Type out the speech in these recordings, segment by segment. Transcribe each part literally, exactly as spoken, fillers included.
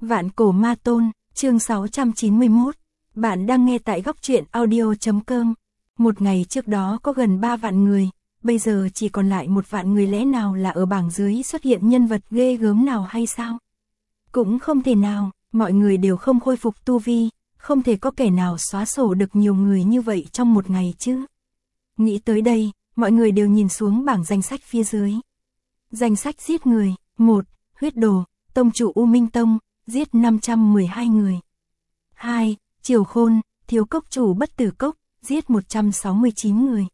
Vạn cổ ma tôn, chương sáu trăm chín mươi mốt. Bạn đang nghe tại góc truyện audio.com. Một ngày trước đó có gần ba vạn người, bây giờ chỉ còn lại một vạn người, lẽ nào là ở bảng dưới xuất hiện nhân vật ghê gớm nào hay sao? Cũng không thể nào, mọi người đều không khôi phục tu vi, không thể có kẻ nào xóa sổ được nhiều người như vậy trong một ngày chứ. Nghĩ tới đây, mọi người đều nhìn xuống bảng danh sách phía dưới. Danh sách giết người, một. Huyết Đồ, tông chủ U Minh Tông, giết năm trăm mười hai người. hai. Triều Khôn, thiếu cốc chủ Bất Tử Cốc, giết một trăm sáu mươi chín người.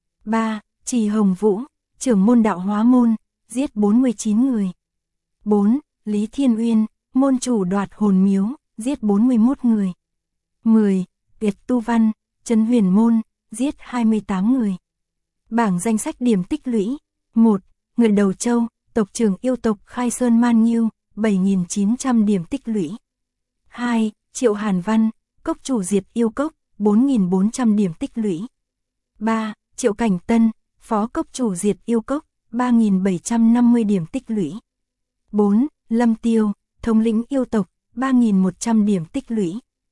ba. Trì Hồng Vũ, trưởng môn Đạo Hóa Môn, giết bốn mươi chín người. bốn. Lý Thiên Uyên, môn chủ Đoạt Hồn Miếu, giết bốn mươi mốt người. mười. Việt Tu Văn, Trấn Huyền Môn, giết hai mươi tám người. Bảng danh sách điểm tích lũy. một. Người Đầu Châu, tộc trưởng yêu tộc Khai Sơn Man Nghiêu, bảy nghìn chín trăm điểm tích lũy. hai. Triệu Hàn Văn, cốc chủ Diệt Yêu Cốc, bốn nghìn bốn trăm điểm tích lũy. ba. Triệu Cảnh Tân, phó cốc chủ Diệt Yêu Cốc, ba nghìn bảy trăm năm mươi điểm tích lũy. bốn. Lâm Tiêu, thống lĩnh yêu tộc, ba nghìn một trăm điểm tích lũy.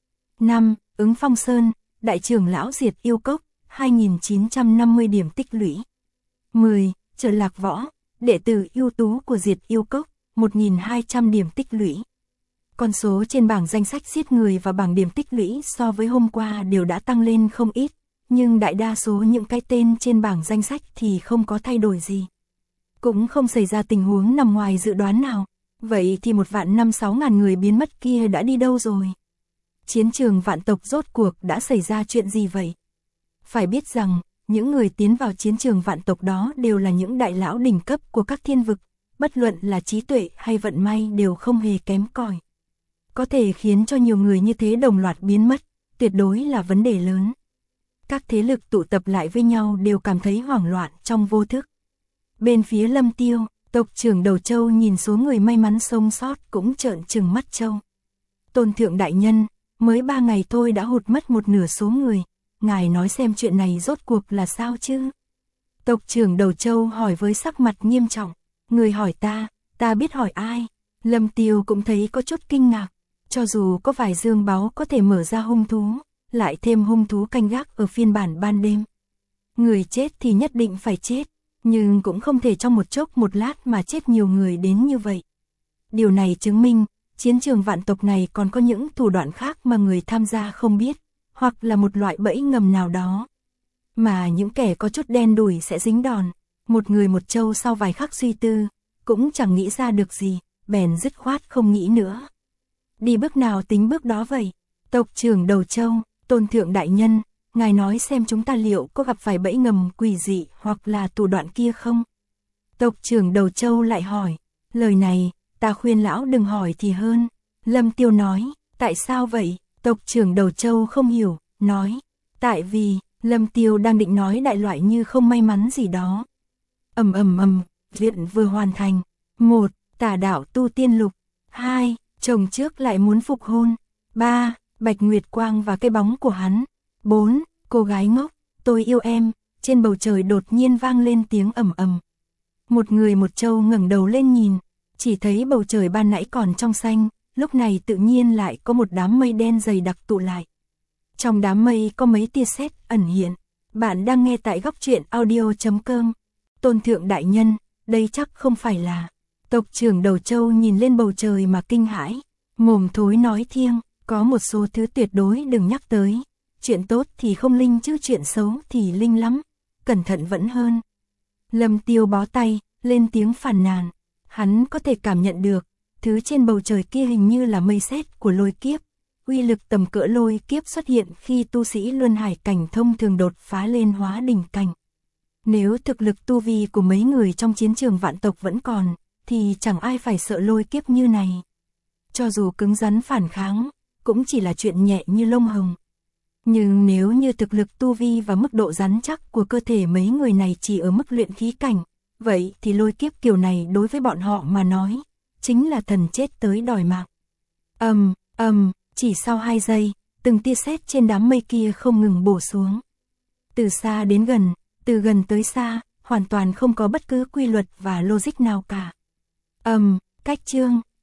năm. Ứng Phong Sơn, đại trưởng lão Diệt Yêu Cốc, hai nghìn chín trăm năm mươi điểm tích lũy. mười. Trợ Lạc Võ, đệ tử ưu tú của Diệt Yêu Cốc, một nghìn hai trăm điểm tích lũy. Con số trên bảng danh sách giết người và bảng điểm tích lũy so với hôm qua đều đã tăng lên không ít, nhưng đại đa số những cái tên trên bảng danh sách thì không có thay đổi gì. Cũng không xảy ra tình huống nằm ngoài dự đoán nào. Vậy thì một vạn năm sáu ngàn người biến mất kia đã đi đâu rồi? Chiến trường vạn tộc rốt cuộc đã xảy ra chuyện gì vậy? Phải biết rằng, những người tiến vào chiến trường vạn tộc đó đều là những đại lão đỉnh cấp của các thiên vực, bất luận là trí tuệ hay vận may đều không hề kém cỏi. Có thể khiến cho nhiều người như thế đồng loạt biến mất, tuyệt đối là vấn đề lớn. Các thế lực tụ tập lại với nhau đều cảm thấy hoảng loạn trong vô thức. Bên phía Lâm Tiêu, tộc trưởng Đầu Châu nhìn số người may mắn sống sót cũng trợn trừng mắt trâu. Tôn thượng đại nhân, mới ba ngày thôi đã hụt mất một nửa số người, ngài nói xem chuyện này rốt cuộc là sao chứ? Tộc trưởng Đầu Châu hỏi với sắc mặt nghiêm trọng. Người hỏi ta, ta biết hỏi ai? Lâm Tiêu cũng thấy có chút kinh ngạc. Cho dù có vài dương báu có thể mở ra hung thú, lại thêm hung thú canh gác ở phiên bản ban đêm. Người chết thì nhất định phải chết, nhưng cũng không thể trong một chốc một lát mà chết nhiều người đến như vậy. Điều này chứng minh, chiến trường vạn tộc này còn có những thủ đoạn khác mà người tham gia không biết, hoặc là một loại bẫy ngầm nào đó. Mà những kẻ có chút đen đủi sẽ dính đòn, một người một trâu sau vài khắc suy tư, cũng chẳng nghĩ ra được gì, bèn dứt khoát không nghĩ nữa. Đi bước nào tính bước đó vậy? Tộc trưởng Đầu Châu, Tôn thượng đại nhân, ngài nói xem chúng ta liệu có gặp phải bẫy ngầm quỷ dị hoặc là thủ đoạn kia không? Tộc trưởng Đầu Châu lại hỏi, lời này, ta khuyên lão đừng hỏi thì hơn. Lâm Tiêu nói, tại sao vậy? Tộc trưởng Đầu Châu không hiểu, nói, tại vì, Lâm Tiêu đang định nói đại loại như không may mắn gì đó. Ầm ầm ầm, viện vừa hoàn thành. một. Tà đạo tu tiên lục. hai. Chồng trước lại muốn phục hôn. ba. Bạch Nguyệt Quang và cái bóng của hắn. bốn. Cô gái ngốc, tôi yêu em. Trên bầu trời đột nhiên vang lên tiếng ầm ầm. Một người một trâu ngẩng đầu lên nhìn, chỉ thấy bầu trời ban nãy còn trong xanh, lúc này tự nhiên lại có một đám mây đen dày đặc tụ lại. Trong đám mây có mấy tia sét ẩn hiện. Bạn đang nghe tại góc truyện audio.com. Tôn thượng đại nhân, đây chắc không phải là... Tộc trưởng Đầu Châu nhìn lên bầu trời mà kinh hãi, mồm thối nói thiêng, có một số thứ tuyệt đối đừng nhắc tới. Chuyện tốt thì không linh chứ chuyện xấu thì linh lắm, cẩn thận vẫn hơn. Lâm Tiêu bó tay, lên tiếng phàn nàn. Hắn có thể cảm nhận được, thứ trên bầu trời kia hình như là mây sét của lôi kiếp. Uy lực tầm cỡ lôi kiếp xuất hiện khi tu sĩ luân hải cảnh thông thường đột phá lên hóa đỉnh cảnh. Nếu thực lực tu vi của mấy người trong chiến trường vạn tộc vẫn còn, thì chẳng ai phải sợ lôi kiếp như này. Cho dù cứng rắn phản kháng, cũng chỉ là chuyện nhẹ như lông hồng. Nhưng nếu như thực lực tu vi và mức độ rắn chắc của cơ thể mấy người này chỉ ở mức luyện khí cảnh, vậy thì lôi kiếp kiểu này đối với bọn họ mà nói, chính là thần chết tới đòi mạng. Ầm, ầm, chỉ sau hai giây, từng tia sét trên đám mây kia không ngừng bổ xuống. Từ xa đến gần, từ gần tới xa, hoàn toàn không có bất cứ quy luật và logic nào cả. Ầm, cách chương,